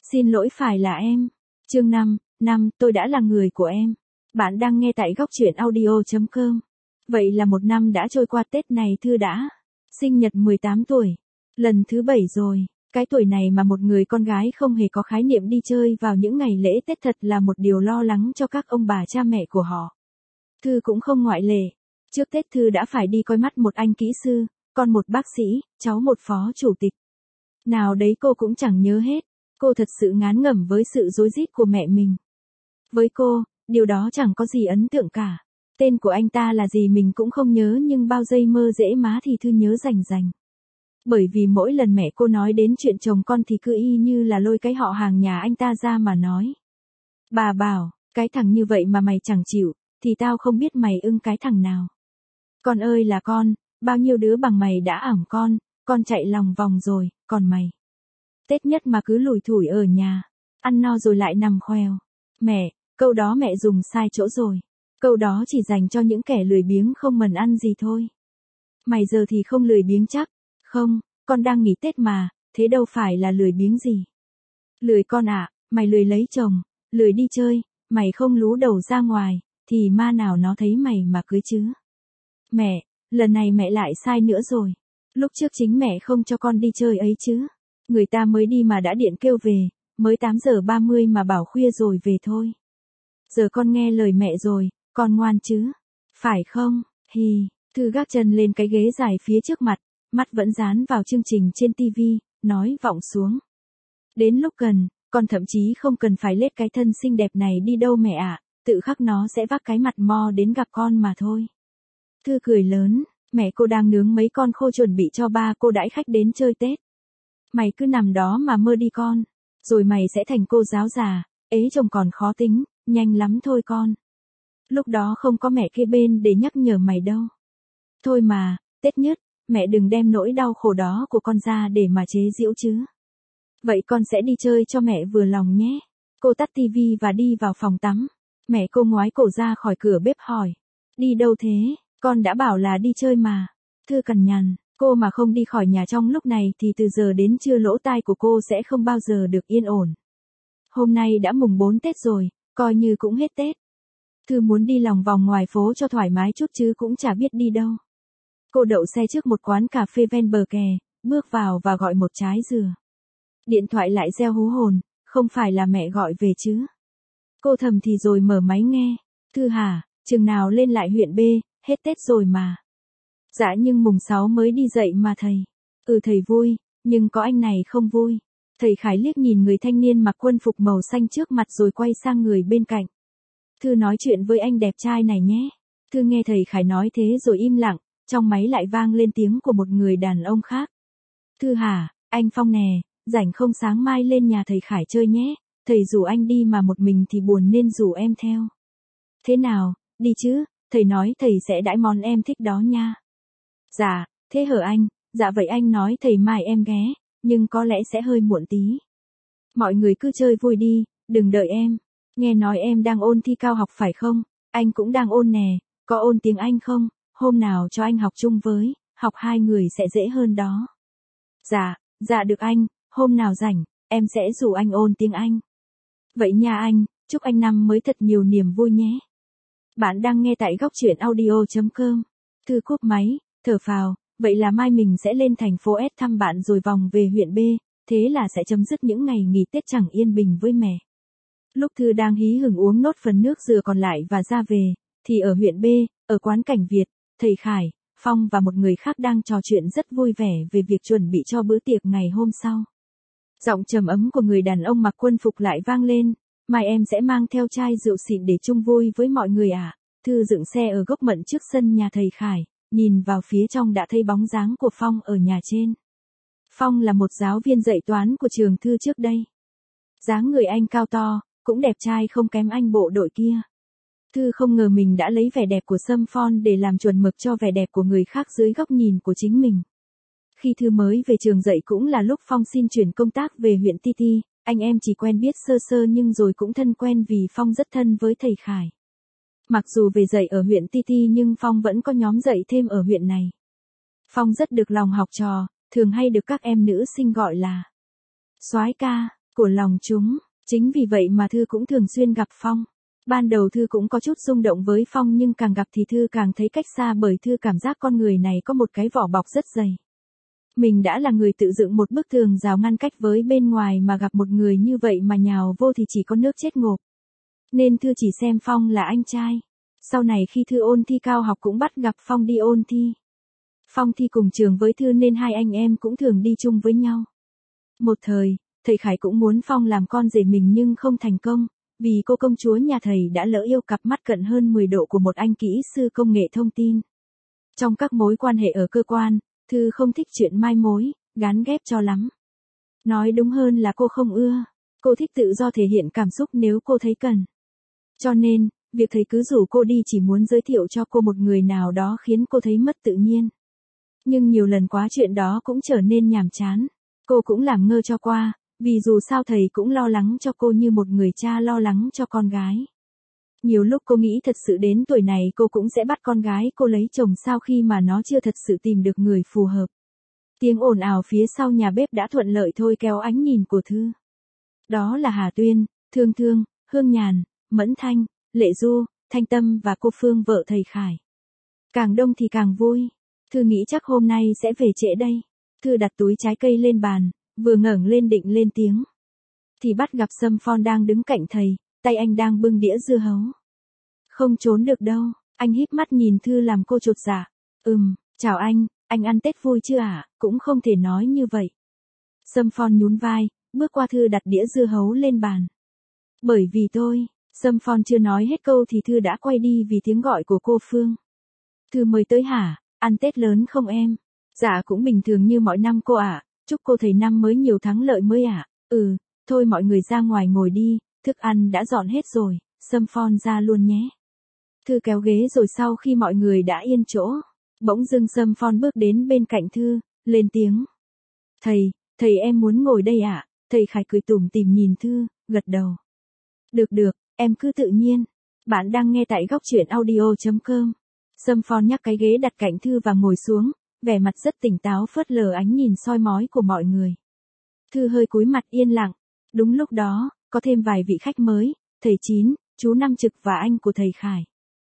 Xin lỗi phải là em. Chương 5, tôi đã là người của em. Bạn đang nghe tại góc truyện audio.com. Vậy là một năm đã trôi qua, Tết này Thư đã sinh nhật 18 tuổi. Lần thứ 7 rồi. Cái tuổi này mà một người con gái không hề có khái niệm đi chơi vào những ngày lễ Tết thật là một điều lo lắng cho các ông bà cha mẹ của họ. Thư cũng không ngoại lệ. Trước Tết Thư đã phải đi coi mắt một anh kỹ sư, con một bác sĩ, cháu một phó chủ tịch. Nào đấy cô cũng chẳng nhớ hết. Cô thật sự ngán ngẩm với sự rối rít của mẹ mình. Với cô, điều đó chẳng có gì ấn tượng cả. Tên của anh ta là gì mình cũng không nhớ, nhưng bao giây mơ dễ má thì Thư nhớ rành rành. Bởi vì mỗi lần mẹ cô nói đến chuyện chồng con thì cứ y như là lôi cái họ hàng nhà anh ta ra mà nói. Bà bảo, cái thằng như vậy mà mày chẳng chịu, thì tao không biết mày ưng cái thằng nào. Con ơi là con, bao nhiêu đứa bằng mày đã ẵm con chạy lòng vòng rồi, còn mày. Tết nhất mà cứ lủi thủi ở nhà, ăn no rồi lại nằm khoèo. Mẹ, câu đó mẹ dùng sai chỗ rồi. Câu đó chỉ dành cho những kẻ lười biếng không mần ăn gì thôi. Mày giờ thì không lười biếng chắc? Không, con đang nghỉ Tết mà, thế đâu phải là lười biếng gì. Lười con ạ, mày lười lấy chồng, lười đi chơi, mày không lú đầu ra ngoài, thì ma nào nó thấy mày mà cưới chứ. Mẹ, lần này mẹ lại sai nữa rồi. Lúc trước chính mẹ không cho con đi chơi ấy chứ. Người ta mới đi mà đã điện kêu về, mới 8:30 mà bảo khuya rồi về thôi. Giờ con nghe lời mẹ rồi, con ngoan chứ? Phải không? Hì, Thư gác chân lên cái ghế dài phía trước mặt, mắt vẫn dán vào chương trình trên tivi, nói vọng xuống. Đến lúc cần, con thậm chí không cần phải lết cái thân xinh đẹp này đi đâu mẹ ạ, tự khắc nó sẽ vác cái mặt mo đến gặp con mà thôi. Thư cười lớn, mẹ cô đang nướng mấy con khô chuẩn bị cho ba cô đãi khách đến chơi Tết. Mày cứ nằm đó mà mơ đi con, rồi mày sẽ thành cô giáo già, ế chồng còn khó tính, nhanh lắm thôi con. Lúc đó không có mẹ kế bên để nhắc nhở mày đâu. Thôi mà, Tết nhất, mẹ đừng đem nỗi đau khổ đó của con ra để mà chế giễu chứ. Vậy con sẽ đi chơi cho mẹ vừa lòng nhé. Cô tắt tivi và đi vào phòng tắm. Mẹ cô ngoái cổ ra khỏi cửa bếp hỏi. Đi đâu thế? Con đã bảo là đi chơi mà. Thư cằn nhằn, cô mà không đi khỏi nhà trong lúc này thì từ giờ đến trưa lỗ tai của cô sẽ không bao giờ được yên ổn. Hôm nay đã mùng 4 Tết rồi, coi như cũng hết Tết. Thư muốn đi lòng vòng ngoài phố cho thoải mái chút chứ cũng chả biết đi đâu. Cô đậu xe trước một quán cà phê ven bờ kè, bước vào và gọi một trái dừa. Điện thoại lại reo hú hồn, không phải là mẹ gọi về chứ. Cô thầm thì rồi mở máy nghe. Thư hả, chừng nào lên lại huyện B, hết Tết rồi mà. Dạ nhưng mùng 6 mới đi dậy mà thầy. Thầy vui, nhưng có anh này không vui. Thầy Khải liếc nhìn người thanh niên mặc quân phục màu xanh trước mặt rồi quay sang người bên cạnh. Thư nói chuyện với anh đẹp trai này nhé. Thư nghe thầy Khải nói thế rồi im lặng, trong máy lại vang lên tiếng của một người đàn ông khác. Thư hả, anh Phong nè, rảnh không sáng mai lên nhà thầy Khải chơi nhé, thầy rủ anh đi mà một mình thì buồn nên rủ em theo. Thế nào, đi chứ, thầy nói thầy sẽ đãi món em thích đó nha. Dạ, thế hở anh, dạ vậy anh nói thầy mai em ghé, nhưng có lẽ sẽ hơi muộn tí. Mọi người cứ chơi vui đi, đừng đợi em. Nghe nói em đang ôn thi cao học phải không? Anh cũng đang ôn nè, có ôn tiếng Anh không? Hôm nào cho anh học chung với, học hai người sẽ dễ hơn đó. Dạ được anh, hôm nào rảnh, em sẽ rủ anh ôn tiếng Anh. Vậy nha anh, chúc anh năm mới thật nhiều niềm vui nhé. Bạn đang nghe tại góc truyện audio.com. Thư cúp máy, thở phào, vậy là mai mình sẽ lên thành phố S thăm bạn rồi vòng về huyện B, thế là sẽ chấm dứt những ngày nghỉ Tết chẳng yên bình với mẹ. Lúc Thư đang hí hửng uống nốt phần nước dừa còn lại và ra về, thì ở huyện B, ở quán Cảnh Việt, thầy Khải, Phong và một người khác đang trò chuyện rất vui vẻ về việc chuẩn bị cho bữa tiệc ngày hôm sau. Giọng trầm ấm của người đàn ông mặc quân phục lại vang lên, mai em sẽ mang theo chai rượu xịn để chung vui với mọi người à? Thư dựng xe ở gốc mận trước sân nhà thầy Khải, nhìn vào phía trong đã thấy bóng dáng của Phong ở nhà trên. Phong là một giáo viên dạy toán của trường Thư trước đây. Dáng người anh cao to, cũng đẹp trai không kém anh bộ đội kia. Thư không ngờ mình đã lấy vẻ đẹp của Sâm Phong để làm chuẩn mực cho vẻ đẹp của người khác dưới góc nhìn của chính mình. Khi Thư mới về trường dạy cũng là lúc Phong xin chuyển công tác về huyện Titi, anh em chỉ quen biết sơ sơ nhưng rồi cũng thân quen vì Phong rất thân với thầy Khải. Mặc dù về dạy ở huyện Titi nhưng Phong vẫn có nhóm dạy thêm ở huyện này. Phong rất được lòng học trò, thường hay được các em nữ sinh gọi là soái ca. của lòng chúng. Chính vì vậy mà Thư cũng thường xuyên gặp Phong. Ban đầu Thư cũng có chút rung động với Phong nhưng càng gặp thì Thư càng thấy cách xa bởi Thư cảm giác con người này có một cái vỏ bọc rất dày. Mình đã là người tự dựng một bức tường rào ngăn cách với bên ngoài mà gặp một người như vậy mà nhào vô thì chỉ có nước chết ngộp. Nên Thư chỉ xem Phong là anh trai. Sau này khi Thư ôn thi cao học cũng bắt gặp Phong đi ôn thi. Phong thi cùng trường với Thư nên hai anh em cũng thường đi chung với nhau. Một thời, thầy Khải cũng muốn Phong làm con rể mình nhưng không thành công, vì cô công chúa nhà thầy đã lỡ yêu cặp mắt cận hơn 10 độ của một anh kỹ sư công nghệ thông tin. Trong các mối quan hệ ở cơ quan, Thư không thích chuyện mai mối, gán ghép cho lắm. Nói đúng hơn là cô không ưa. Cô thích tự do thể hiện cảm xúc nếu cô thấy cần. Cho nên, việc thầy cứ rủ cô đi chỉ muốn giới thiệu cho cô một người nào đó khiến cô thấy mất tự nhiên. Nhưng nhiều lần quá chuyện đó cũng trở nên nhàm chán. Cô cũng làm ngơ cho qua, vì dù sao thầy cũng lo lắng cho cô như một người cha lo lắng cho con gái. Nhiều lúc cô nghĩ thật sự đến tuổi này cô cũng sẽ bắt con gái cô lấy chồng sau khi mà nó chưa thật sự tìm được người phù hợp. Tiếng ồn ào phía sau nhà bếp đã thuận lợi thôi kéo ánh nhìn của Thư. Đó là Hà Tuyên, Thương Thương, Hương Nhàn, Mẫn Thanh, Lệ Du, Thanh Tâm và cô Phương vợ thầy Khải. Càng đông thì càng vui. Thư nghĩ chắc hôm nay sẽ về trễ đây. Thư đặt túi trái cây lên bàn, vừa ngẩng lên định lên tiếng. Thì bắt gặp Sâm Phong đang đứng cạnh thầy, tay anh đang bưng đĩa dưa hấu. Không trốn được đâu, anh híp mắt nhìn Thư làm cô chột dạ. Chào anh ăn Tết vui chưa ạ? Cũng không thể nói như vậy. Sâm Phong nhún vai, bước qua Thư đặt đĩa dưa hấu lên bàn. Bởi vì tôi, Sâm Phong chưa nói hết câu thì Thư đã quay đi vì tiếng gọi của cô Phương. Thư mới tới hả? Ăn Tết lớn không em? Dạ cũng bình thường như mọi năm cô ạ. Chúc cô thầy năm mới nhiều thắng lợi mới ạ. Thôi mọi người ra ngoài ngồi đi, thức ăn đã dọn hết rồi, Sâm Phong ra luôn nhé. Thư kéo ghế rồi sau khi mọi người đã yên chỗ, bỗng dưng Sâm Phong bước đến bên cạnh Thư, lên tiếng. Thầy em muốn ngồi đây ạ. Thầy Khải cười tủm tỉm nhìn Thư, gật đầu. Được, em cứ tự nhiên. Bạn đang nghe tại góc truyện audio.com. Sâm Phong nhắc cái ghế đặt cạnh Thư và ngồi xuống, vẻ mặt rất tỉnh táo phớt lờ ánh nhìn soi mói của mọi người. Thư hơi cúi mặt yên lặng. Đúng lúc đó, có thêm vài vị khách mới, thầy Chín, chú Năm Trực và anh của thầy Khải.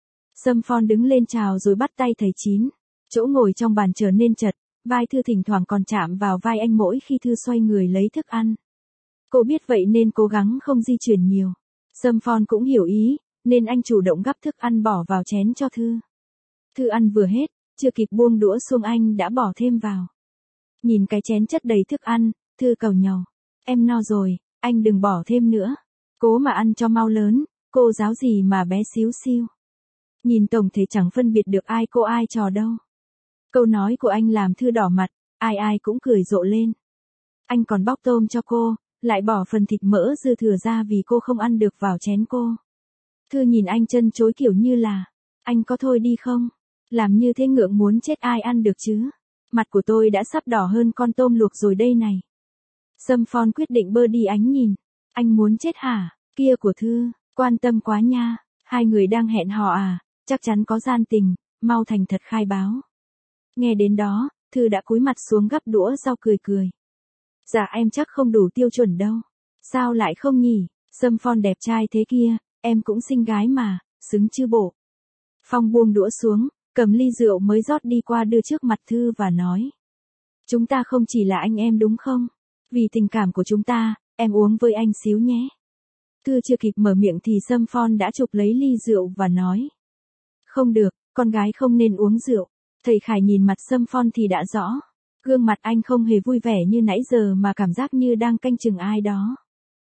Sâm Phong đứng lên chào rồi bắt tay thầy Chín. Chỗ ngồi trong bàn trở nên chật, vai Thư thỉnh thoảng còn chạm vào vai anh mỗi khi Thư xoay người lấy thức ăn. Cô biết vậy nên cố gắng không di chuyển nhiều. Sâm Phong cũng hiểu ý, nên anh chủ động gắp thức ăn bỏ vào chén cho Thư. Thư ăn vừa hết, chưa kịp buông đũa xuống anh đã bỏ thêm vào. Nhìn cái chén chất đầy thức ăn, Thư càu nhàu. Em no rồi, anh đừng bỏ thêm nữa. Cố mà ăn cho mau lớn, cô giáo gì mà bé xíu xiu. Nhìn tổng thể chẳng phân biệt được ai cô ai trò đâu. Câu nói của anh làm Thư đỏ mặt, ai cũng cười rộ lên. Anh còn bóc tôm cho cô, lại bỏ phần thịt mỡ dư thừa ra vì cô không ăn được vào chén cô. Thư nhìn anh chân chối kiểu như là, anh có thôi đi không? Làm như thế ngượng muốn chết ai ăn được chứ? Mặt của tôi đã sắp đỏ hơn con tôm luộc rồi đây này. Sâm Phong quyết định bơ đi ánh nhìn. Anh muốn chết hả? Kia của Thư, quan tâm quá nha. Hai người đang hẹn hò à? Chắc chắn có gian tình, mau thành thật khai báo. Nghe đến đó, Thư đã cúi mặt xuống gắp đũa rau cười. Dạ em chắc không đủ tiêu chuẩn đâu. Sao lại không nhỉ? Sâm Phong đẹp trai thế kia, em cũng xinh gái mà, xứng chứ bộ. Phong buông đũa xuống, cầm ly rượu mới rót đi qua đưa trước mặt Thư và nói. Chúng ta không chỉ là anh em đúng không? Vì tình cảm của chúng ta, em uống với anh xíu nhé. Thư chưa kịp mở miệng thì Sâm Phong đã chụp lấy ly rượu và nói. Không được, con gái không nên uống rượu. Thầy Khải nhìn mặt Sâm Phong thì đã rõ. Gương mặt anh không hề vui vẻ như nãy giờ mà cảm giác như đang canh chừng ai đó.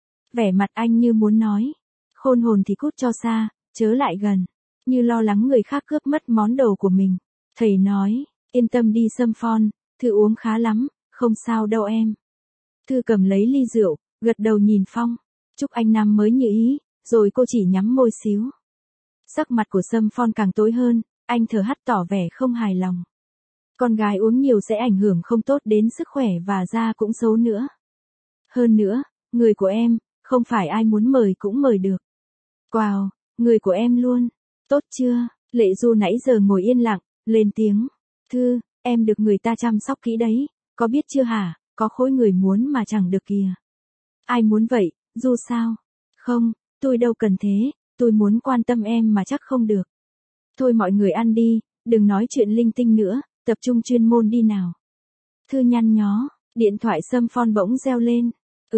Vẻ mặt anh như muốn nói. Khôn hồn thì cút cho xa, chớ lại gần. Như lo lắng người khác cướp mất món đồ của mình. Thầy nói, yên tâm đi Sâm Phong, Thư uống khá lắm, không sao đâu em. Thư cầm lấy ly rượu, gật đầu nhìn Phong. Chúc anh năm mới như ý, rồi cô chỉ nhắm môi xíu. Sắc mặt của Sâm Phong càng tối hơn, anh thở hắt tỏ vẻ không hài lòng. Con gái uống nhiều sẽ ảnh hưởng không tốt đến sức khỏe và da cũng xấu nữa. Hơn nữa, người của em, không phải ai muốn mời cũng mời được. Wow, người của em luôn. Tốt chưa? Lệ Du nãy giờ ngồi yên lặng, lên tiếng. Thư, em được người ta chăm sóc kỹ đấy, có biết chưa hả? Có khối người muốn mà chẳng được kìa. Ai muốn vậy, Du sao? Không, tôi đâu cần thế, tôi muốn quan tâm em mà chắc không được. Thôi mọi người ăn đi, đừng nói chuyện linh tinh nữa, tập trung chuyên môn đi nào. Thư nhăn nhó, điện thoại Sâm Phon bỗng reo lên.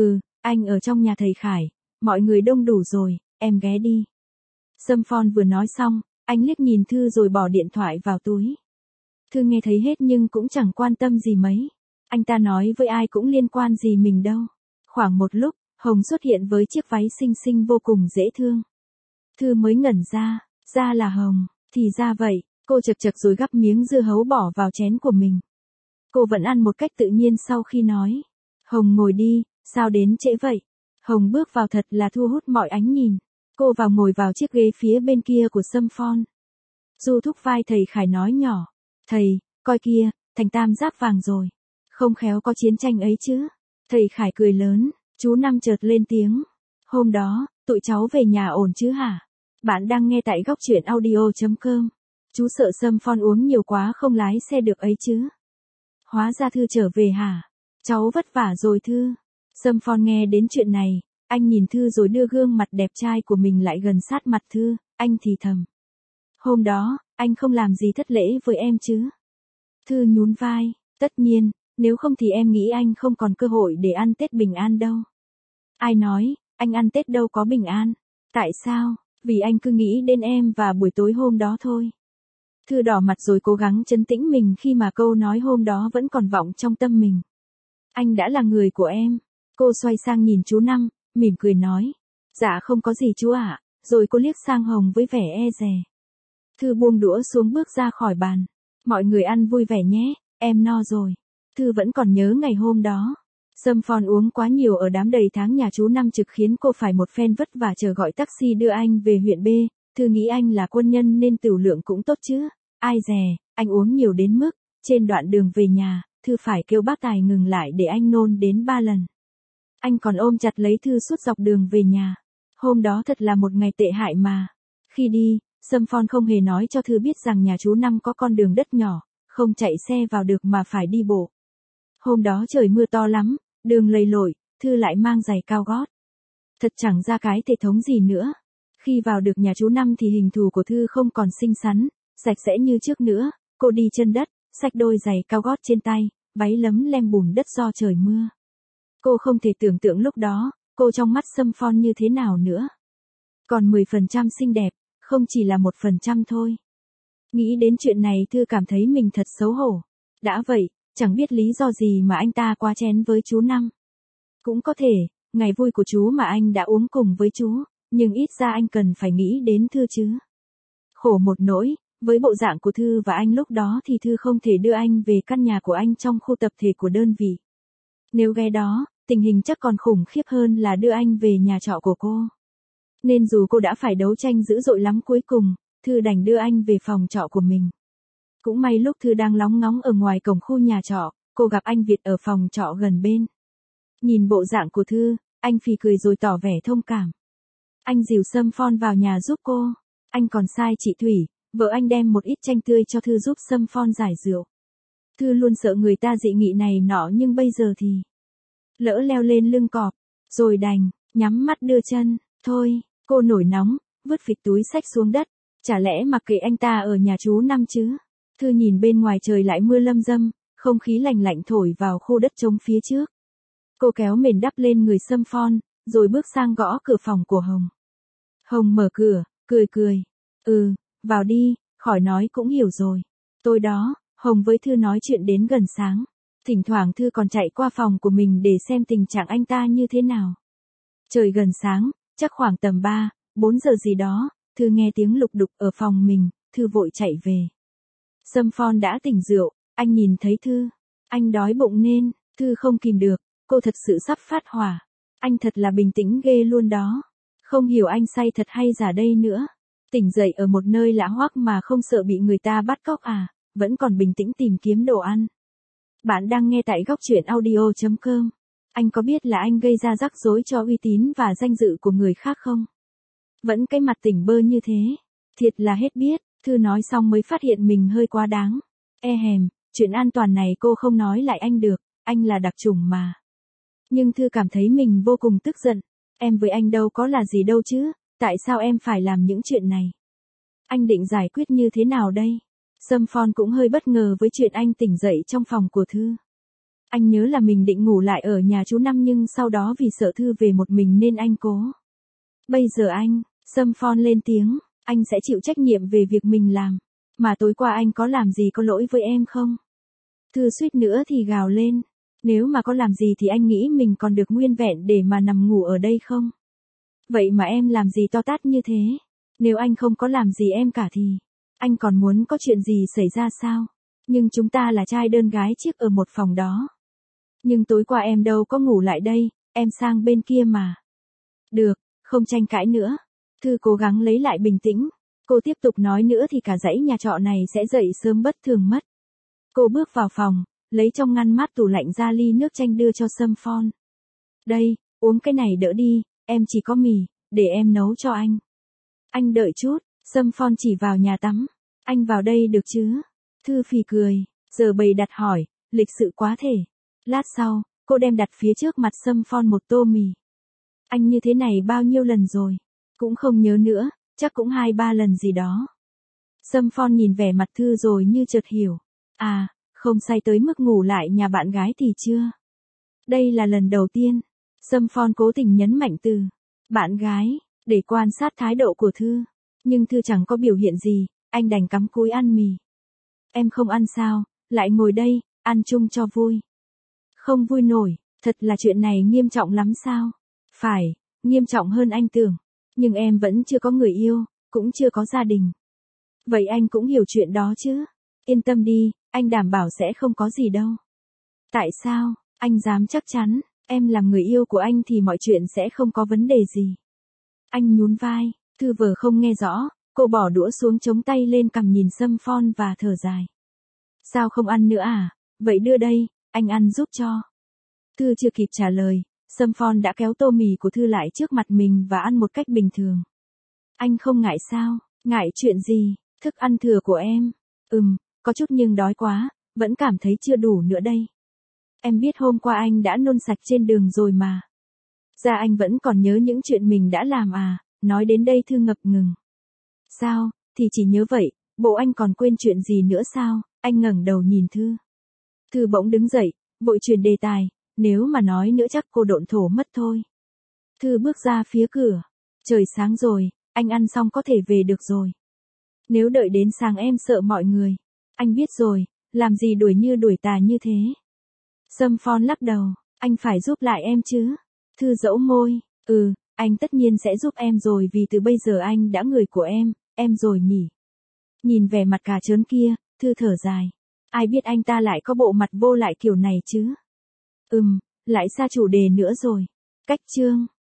Anh ở trong nhà thầy Khải, mọi người đông đủ rồi, em ghé đi. Sâm Phon vừa nói xong, anh liếc nhìn Thư rồi bỏ điện thoại vào túi. Thư nghe thấy hết nhưng cũng chẳng quan tâm gì mấy. Anh ta nói với ai cũng liên quan gì mình đâu. Khoảng một lúc, Hồng xuất hiện với chiếc váy xinh xinh vô cùng dễ thương. Thư mới ngẩn ra là Hồng, thì ra vậy, cô chật chật rồi gắp miếng dưa hấu bỏ vào chén của mình. Cô vẫn ăn một cách tự nhiên sau khi nói. Hồng ngồi đi, sao đến trễ vậy? Hồng bước vào thật là thu hút mọi ánh nhìn. Cô vào ngồi vào chiếc ghế phía bên kia của Sâm Phon. Du thúc vai thầy Khải nói nhỏ. Thầy, coi kia, thành tam giáp vàng rồi. Không khéo có chiến tranh ấy chứ. Thầy Khải cười lớn, chú Năm chợt lên tiếng. Hôm đó, tụi cháu về nhà ổn chứ hả? Bạn đang nghe tại góc truyện audio.com. Chú sợ Sâm Phon uống nhiều quá không lái xe được ấy chứ. Hóa ra Thư trở về hả? Cháu vất vả rồi Thư. Sâm Phon nghe đến chuyện này, anh nhìn Thư rồi đưa gương mặt đẹp trai của mình lại gần sát mặt Thư, anh thì thầm. Hôm đó, anh không làm gì thất lễ với em chứ? Thư nhún vai, tất nhiên, nếu không thì em nghĩ anh không còn cơ hội để ăn Tết bình an đâu. Ai nói, anh ăn Tết đâu có bình an. Tại sao? Vì anh cứ nghĩ đến em và buổi tối hôm đó thôi. Thư đỏ mặt rồi cố gắng trấn tĩnh mình khi mà câu nói hôm đó vẫn còn vọng trong tâm mình. Anh đã là người của em. Cô xoay sang nhìn chú Năm, mỉm cười nói. Dạ không có gì chú ạ. Rồi cô liếc sang Hồng với vẻ e dè. Thư buông đũa xuống bước ra khỏi bàn. Mọi người ăn vui vẻ nhé, em no rồi. Thư vẫn còn nhớ ngày hôm đó. Sâm Phon uống quá nhiều ở đám đầy tháng nhà chú Năm trực khiến cô phải một phen vất vả chờ gọi taxi đưa anh về huyện B. Thư nghĩ anh là quân nhân nên tửu lượng cũng tốt chứ. Ai dè, anh uống nhiều đến mức, trên đoạn đường về nhà, Thư phải kêu bác tài ngừng lại để anh nôn đến 3 lần. Anh còn ôm chặt lấy Thư suốt dọc đường về nhà. Hôm đó thật là một ngày tệ hại mà. Khi đi, Sâm Phon không hề nói cho Thư biết rằng nhà chú Năm có con đường đất nhỏ, không chạy xe vào được mà phải đi bộ. Hôm đó trời mưa to lắm, đường lầy lội, Thư lại mang giày cao gót. Thật chẳng ra cái thể thống gì nữa. Khi vào được nhà chú Năm thì hình thù của Thư không còn xinh xắn, sạch sẽ như trước nữa, cô đi chân đất, xách đôi giày cao gót trên tay, váy lấm lem bùn đất do trời mưa. Cô không thể tưởng tượng lúc đó, cô trong mắt Sâm Phon như thế nào nữa. Còn 10% xinh đẹp, không chỉ là 1% thôi. Nghĩ đến chuyện này Thư cảm thấy mình thật xấu hổ. Đã vậy, chẳng biết lý do gì mà anh ta quá chén với chú Năm. Cũng có thể, ngày vui của chú mà anh đã uống cùng với chú, nhưng ít ra anh cần phải nghĩ đến Thư chứ. Khổ một nỗi, với bộ dạng của Thư và anh lúc đó thì Thư không thể đưa anh về căn nhà của anh trong khu tập thể của đơn vị. Nếu ghé đó, tình hình chắc còn khủng khiếp hơn là đưa anh về nhà trọ của cô. Nên dù cô đã phải đấu tranh dữ dội lắm cuối cùng, Thư đành đưa anh về phòng trọ của mình. Cũng may lúc Thư đang lóng ngóng ở ngoài cổng khu nhà trọ, cô gặp anh Việt ở phòng trọ gần bên. Nhìn bộ dạng của Thư, anh phì cười rồi tỏ vẻ thông cảm. Anh dìu Sâm Phon vào nhà giúp cô. Anh còn sai chị Thủy, vợ anh đem một ít chanh tươi cho Thư giúp Sâm Phon giải rượu. Thư luôn sợ người ta dị nghị này nọ nhưng bây giờ thì lỡ leo lên lưng cọp, rồi đành nhắm mắt đưa chân. Thôi, cô nổi nóng, vứt phịch túi xách xuống đất. Chả lẽ mặc kệ anh ta ở nhà chú Năm chứ? Thư nhìn bên ngoài trời lại mưa lâm dâm, không khí lạnh lạnh thổi vào khu đất trống phía trước. Cô kéo mền đắp lên người Sâm Phon, rồi bước sang gõ cửa phòng của Hồng. Hồng mở cửa, cười. Vào đi, khỏi nói cũng hiểu rồi. Tối đó, Hồng với Thư nói chuyện đến gần sáng. Thỉnh thoảng Thư còn chạy qua phòng của mình để xem tình trạng anh ta như thế nào. Trời gần sáng, chắc khoảng tầm 3-4 giờ gì đó, Thư nghe tiếng lục đục ở phòng mình, Thư vội chạy về. Sâm Phon đã tỉnh rượu, anh nhìn thấy Thư. Anh đói bụng nên, Thư không kìm được, cô thật sự sắp phát hỏa. Anh thật là bình tĩnh ghê luôn đó. Không hiểu anh say thật hay giả đây nữa. Tỉnh dậy ở một nơi lạ hoắc mà không sợ bị người ta bắt cóc à, vẫn còn bình tĩnh tìm kiếm đồ ăn. Bạn đang nghe tại góc truyện audio.com. Anh có biết là anh gây ra rắc rối cho uy tín và danh dự của người khác không? Vẫn cái mặt tỉnh bơ như thế. Thiệt là hết biết, Thư nói xong mới phát hiện mình hơi quá đáng. Chuyện an toàn này cô không nói lại anh được, anh là đặc chủng mà. Nhưng Thư cảm thấy mình vô cùng tức giận. Em với anh đâu có là gì đâu chứ, tại sao em phải làm những chuyện này? Anh định giải quyết như thế nào đây? Sâm Phon cũng hơi bất ngờ với chuyện anh tỉnh dậy trong phòng của Thư. Anh nhớ là mình định ngủ lại ở nhà chú Năm nhưng sau đó vì sợ Thư về một mình nên anh cố. Bây giờ anh, Sâm Phon lên tiếng, anh sẽ chịu trách nhiệm về việc mình làm. Mà tối qua anh có làm gì có lỗi với em không? Thư suýt nữa thì gào lên. Nếu mà có làm gì thì anh nghĩ mình còn được nguyên vẹn để mà nằm ngủ ở đây không? Vậy mà em làm gì to tát như thế? Nếu anh không có làm gì em cả thì anh còn muốn có chuyện gì xảy ra sao? Nhưng chúng ta là trai đơn gái chiếc ở một phòng đó. Nhưng tối qua em đâu có ngủ lại đây, em sang bên kia mà. Được, không tranh cãi nữa. Thư cố gắng lấy lại bình tĩnh. Cô tiếp tục nói nữa thì cả dãy nhà trọ này sẽ dậy sớm bất thường mất. Cô bước vào phòng, lấy trong ngăn mát tủ lạnh ra ly nước chanh đưa cho Sâm Phon. Đây, uống cái này đỡ đi, em chỉ có mì, để em nấu cho anh. Anh đợi chút, Sâm Phon chỉ vào nhà tắm. Anh vào đây được chứ? Thư phì cười, giờ bày đặt hỏi, lịch sự quá thể. Lát sau, cô đem đặt phía trước mặt Sâm Phon một tô mì. Anh như thế này bao nhiêu lần rồi? Cũng không nhớ nữa, chắc cũng 2-3 lần gì đó. Sâm Phon nhìn vẻ mặt Thư rồi như chợt hiểu. À, không say tới mức ngủ lại nhà bạn gái thì chưa? Đây là lần đầu tiên. Sâm Phon cố tình nhấn mạnh từ bạn gái, để quan sát thái độ của Thư. Nhưng Thư chẳng có biểu hiện gì, anh đành cắm cúi ăn mì. Em không ăn sao, lại ngồi đây, ăn chung cho vui. Không vui nổi, thật là chuyện này nghiêm trọng lắm sao? Phải, nghiêm trọng hơn anh tưởng. Nhưng em vẫn chưa có người yêu, cũng chưa có gia đình. Vậy anh cũng hiểu chuyện đó chứ? Yên tâm đi, anh đảm bảo sẽ không có gì đâu. Tại sao, anh dám chắc chắn, em làm người yêu của anh thì mọi chuyện sẽ không có vấn đề gì. Anh nhún vai, Thư vờ không nghe rõ, cô bỏ đũa xuống chống tay lên cằm nhìn Sâm Phon và thở dài. Sao không ăn nữa à? Vậy đưa đây, anh ăn giúp cho. Thư chưa kịp trả lời, Sâm Phon đã kéo tô mì của Thư lại trước mặt mình và ăn một cách bình thường. Anh không ngại sao? Ngại chuyện gì? Thức ăn thừa của em. Có chút nhưng đói quá, vẫn cảm thấy chưa đủ nữa đây. Em biết hôm qua anh đã nôn sạch trên đường rồi mà. Dạ anh vẫn còn nhớ những chuyện mình đã làm à? Nói đến đây Thư ngập ngừng. Sao, thì chỉ nhớ vậy, bộ anh còn quên chuyện gì nữa sao? Anh ngẩng đầu nhìn Thư. Thư bỗng đứng dậy, vội chuyển đề tài, nếu mà nói nữa chắc cô độn thổ mất thôi. Thư bước ra phía cửa. Trời sáng rồi, anh ăn xong có thể về được rồi. Nếu đợi đến sáng em sợ mọi người. Anh biết rồi, làm gì đuổi như đuổi tà như thế. Sâm Phon lắc đầu, anh phải giúp lại em chứ. Thư dẫu môi, anh tất nhiên sẽ giúp em rồi vì từ bây giờ anh đã người của em rồi nhỉ. Nhìn vẻ mặt cà trớn kia, Thư thở dài. Ai biết anh ta lại có bộ mặt vô lại kiểu này chứ. Lại xa chủ đề nữa rồi. Cách chương.